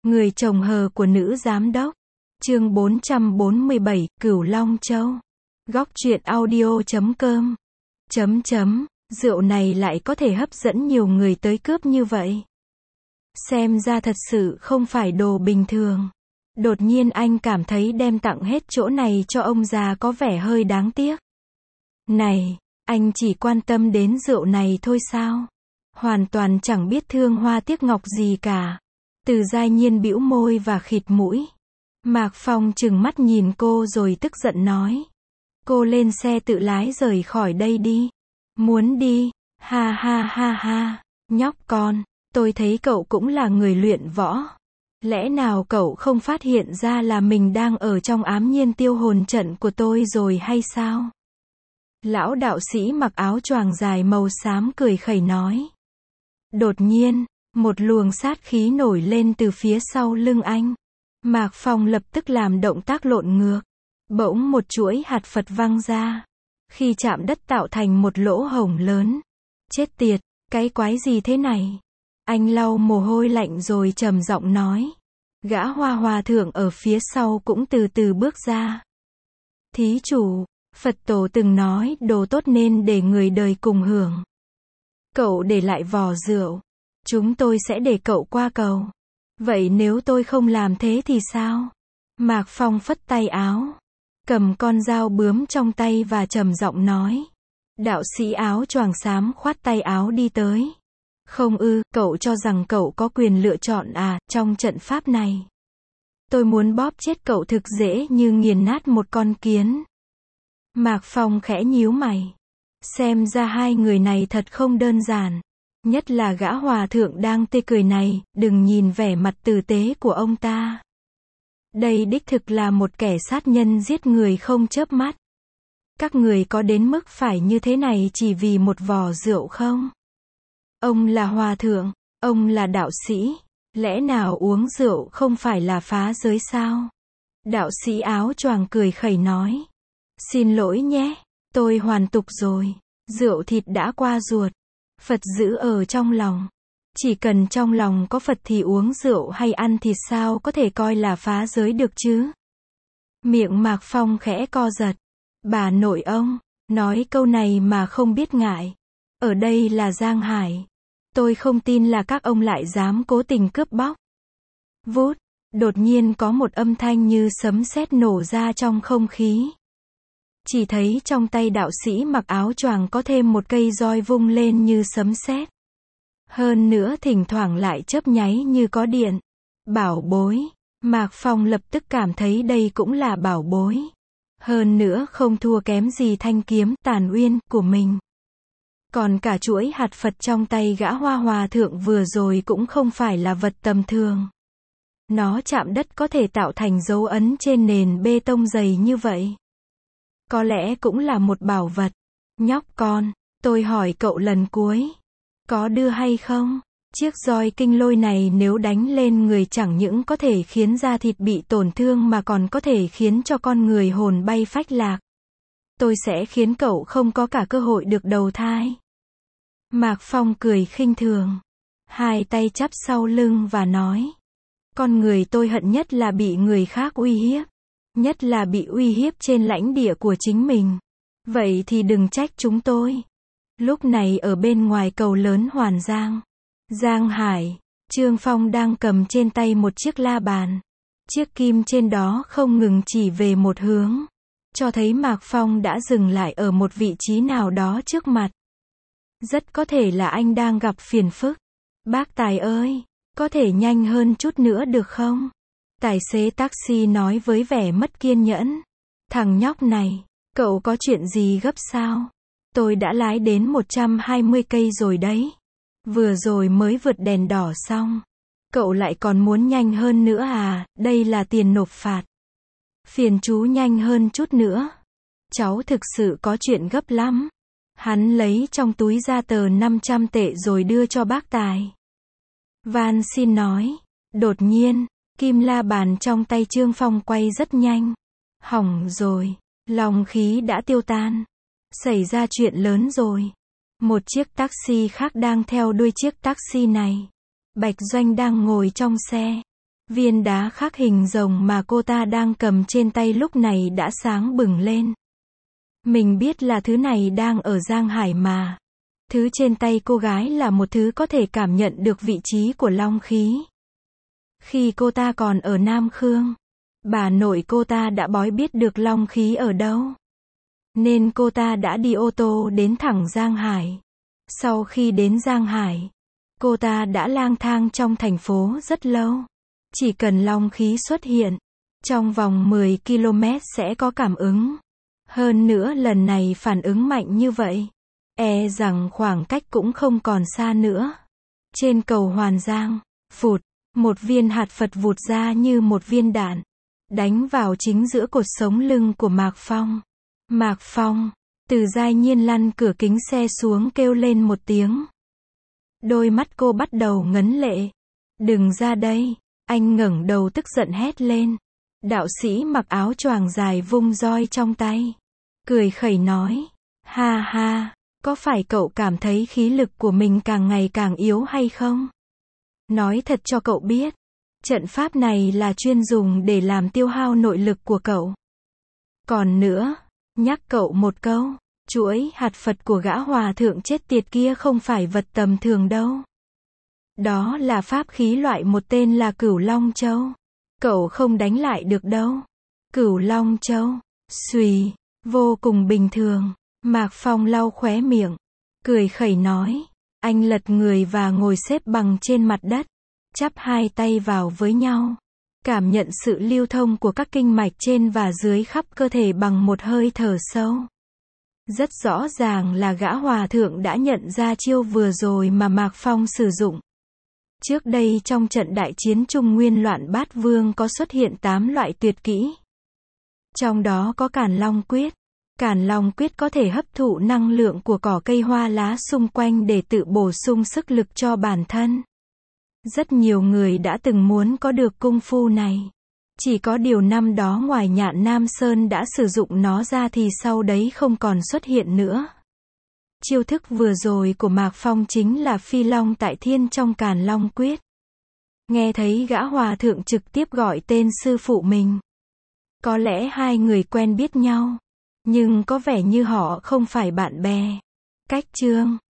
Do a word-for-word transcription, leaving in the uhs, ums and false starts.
Người chồng hờ của nữ giám đốc. Chương bốn trăm bốn mươi bảy, Cửu Long Châu. Góc truyện audio chấm com. Chấm chấm, rượu này lại có thể hấp dẫn nhiều người tới cướp như vậy. Xem ra thật sự không phải đồ bình thường. Đột nhiên anh cảm thấy đem tặng hết chỗ này cho ông già có vẻ hơi đáng tiếc. Này, anh chỉ quan tâm đến rượu này thôi sao? Hoàn toàn chẳng biết thương hoa tiếc ngọc gì cả. Từ Giai Nhiên bĩu môi và khịt mũi. Mạc Phong trừng mắt nhìn cô rồi tức giận nói. Cô lên xe tự lái rời khỏi đây đi. Muốn đi, ha ha ha ha, nhóc con, tôi thấy cậu cũng là người luyện võ. Lẽ nào cậu không phát hiện ra là mình đang ở trong ám nhiên tiêu hồn trận của tôi rồi hay sao? Lão đạo sĩ mặc áo choàng dài màu xám cười khẩy nói. Đột nhiên, một luồng sát khí nổi lên từ phía sau lưng anh. Mạc Phong lập tức làm động tác lộn ngược. Bỗng một chuỗi hạt Phật văng ra. Khi chạm đất tạo thành một lỗ hổng lớn. Chết tiệt, cái quái gì thế này? Anh lau mồ hôi lạnh rồi trầm giọng nói. Gã Hoa Hòa thượng ở phía sau cũng từ từ bước ra. Thí chủ, Phật tổ từng nói đồ tốt nên để người đời cùng hưởng. Cậu để lại vò rượu. Chúng tôi sẽ để cậu qua cầu. Vậy nếu tôi không làm thế thì sao? Mạc Phong phất tay áo. Cầm con dao bướm trong tay và trầm giọng nói. Đạo sĩ áo choàng xám khoát tay áo đi tới. Không ư, cậu cho rằng cậu có quyền lựa chọn à, trong trận pháp này. Tôi muốn bóp chết cậu thực dễ như nghiền nát một con kiến. Mạc Phong khẽ nhíu mày. Xem ra hai người này thật không đơn giản. Nhất là gã hòa thượng đang tê cười này, đừng nhìn vẻ mặt tử tế của ông ta. Đây đích thực là một kẻ sát nhân giết người không chớp mắt. Các người có đến mức phải như thế này chỉ vì một vò rượu không? Ông là hòa thượng, ông là đạo sĩ, lẽ nào uống rượu không phải là phá giới sao? Đạo sĩ áo choàng cười khẩy nói. Xin lỗi nhé, tôi hoàn tục rồi, rượu thịt đã qua ruột, Phật giữ ở trong lòng. Chỉ cần trong lòng có Phật thì uống rượu hay ăn thịt sao có thể coi là phá giới được chứ? Miệng Mạc Phong khẽ co giật. Bà nội ông, nói câu này mà không biết ngại. Ở đây là Giang Hải. Tôi không tin là các ông lại dám cố tình cướp bóc. Vút, đột nhiên có một âm thanh như sấm sét nổ ra trong không khí. Chỉ thấy trong tay đạo sĩ mặc áo choàng có thêm một cây roi vung lên như sấm sét. Hơn nữa thỉnh thoảng lại chớp nháy như có điện. Bảo bối. Mạc Phong lập tức cảm thấy đây cũng là bảo bối. Hơn nữa không thua kém gì thanh kiếm tàn uyên của mình. Còn cả chuỗi hạt Phật trong tay gã Hoa Hòa thượng vừa rồi cũng không phải là vật tầm thường. Nó chạm đất có thể tạo thành dấu ấn trên nền bê tông dày như vậy. Có lẽ cũng là một bảo vật. Nhóc con, tôi hỏi cậu lần cuối. Có đưa hay không? Chiếc roi kinh lôi này nếu đánh lên người chẳng những có thể khiến da thịt bị tổn thương mà còn có thể khiến cho con người hồn bay phách lạc. Tôi sẽ khiến cậu không có cả cơ hội được đầu thai. Mạc Phong cười khinh thường. Hai tay chắp sau lưng và nói. Con người tôi hận nhất là bị người khác uy hiếp. Nhất là bị uy hiếp trên lãnh địa của chính mình. Vậy thì đừng trách chúng tôi. Lúc này ở bên ngoài cầu lớn Hoàn Giang. Giang Hải, Trương Phong đang cầm trên tay một chiếc la bàn. Chiếc kim trên đó không ngừng chỉ về một hướng. Cho thấy Mạc Phong đã dừng lại ở một vị trí nào đó trước mặt. Rất có thể là anh đang gặp phiền phức. Bác Tài ơi, có thể nhanh hơn chút nữa được không? Tài xế taxi nói với vẻ mất kiên nhẫn. Thằng nhóc này, cậu có chuyện gì gấp sao? Tôi đã lái đến một trăm hai mươi cây rồi đấy. Vừa rồi mới vượt đèn đỏ xong. Cậu lại còn muốn nhanh hơn nữa à, đây là tiền nộp phạt. Phiền chú nhanh hơn chút nữa. Cháu thực sự có chuyện gấp lắm. Hắn lấy trong túi ra tờ năm trăm tệ rồi đưa cho bác Tài. Van xin nói. Đột nhiên, kim la bàn trong tay Trương Phong quay rất nhanh. Hỏng rồi. Lòng khí đã tiêu tan. Xảy ra chuyện lớn rồi. Một chiếc taxi khác đang theo đuôi chiếc taxi này. Bạch Doanh đang ngồi trong xe. Viên đá khắc hình rồng mà cô ta đang cầm trên tay lúc này đã sáng bừng lên. Mình biết là thứ này đang ở Giang Hải mà. Thứ trên tay cô gái là một thứ có thể cảm nhận được vị trí của long khí. Khi cô ta còn ở Nam Khương, bà nội cô ta đã bói biết được long khí ở đâu. Nên cô ta đã đi ô tô đến thẳng Giang Hải. Sau khi đến Giang Hải, cô ta đã lang thang trong thành phố rất lâu. Chỉ cần long khí xuất hiện, trong vòng mười ki lô mét sẽ có cảm ứng. Hơn nữa lần này phản ứng mạnh như vậy, e rằng khoảng cách cũng không còn xa nữa. Trên cầu Hoàn Giang, phụt, một viên hạt Phật vụt ra như một viên đạn, đánh vào chính giữa cột sống lưng của Mạc Phong. Mạc Phong, Từ Giai Nhiên lăn cửa kính xe xuống kêu lên một tiếng. Đôi mắt cô bắt đầu ngấn lệ. Đừng ra đây, anh ngẩng đầu tức giận hét lên. Đạo sĩ mặc áo choàng dài vung roi trong tay, cười khẩy nói, ha ha, có phải cậu cảm thấy khí lực của mình càng ngày càng yếu hay không? Nói thật cho cậu biết, trận pháp này là chuyên dùng để làm tiêu hao nội lực của cậu. Còn nữa, nhắc cậu một câu, chuỗi hạt Phật của gã hòa thượng chết tiệt kia không phải vật tầm thường đâu. Đó là pháp khí loại một tên là Cửu Long Châu. Cậu không đánh lại được đâu. Cửu Long Châu, xùy, vô cùng bình thường. Mạc Phong lau khóe miệng, cười khẩy nói. Anh lật người và ngồi xếp bằng trên mặt đất, chắp hai tay vào với nhau, cảm nhận sự lưu thông của các kinh mạch trên và dưới khắp cơ thể bằng một hơi thở sâu. Rất rõ ràng là gã hòa thượng đã nhận ra chiêu vừa rồi mà Mạc Phong sử dụng. Trước đây trong trận đại chiến Trung Nguyên Loạn Bát Vương có xuất hiện tám loại tuyệt kỹ. Trong đó có Càn Long Quyết. Càn Long Quyết có thể hấp thụ năng lượng của cỏ cây hoa lá xung quanh để tự bổ sung sức lực cho bản thân. Rất nhiều người đã từng muốn có được công phu này. Chỉ có điều năm đó ngoài Nhạn Nam Sơn đã sử dụng nó ra thì sau đấy không còn xuất hiện nữa. Chiêu thức vừa rồi của Mạc Phong chính là Phi Long Tại Thiên trong Càn Long Quyết. Nghe thấy gã hòa thượng trực tiếp gọi tên sư phụ mình. Có lẽ hai người quen biết nhau, nhưng có vẻ như họ không phải bạn bè. Cách chương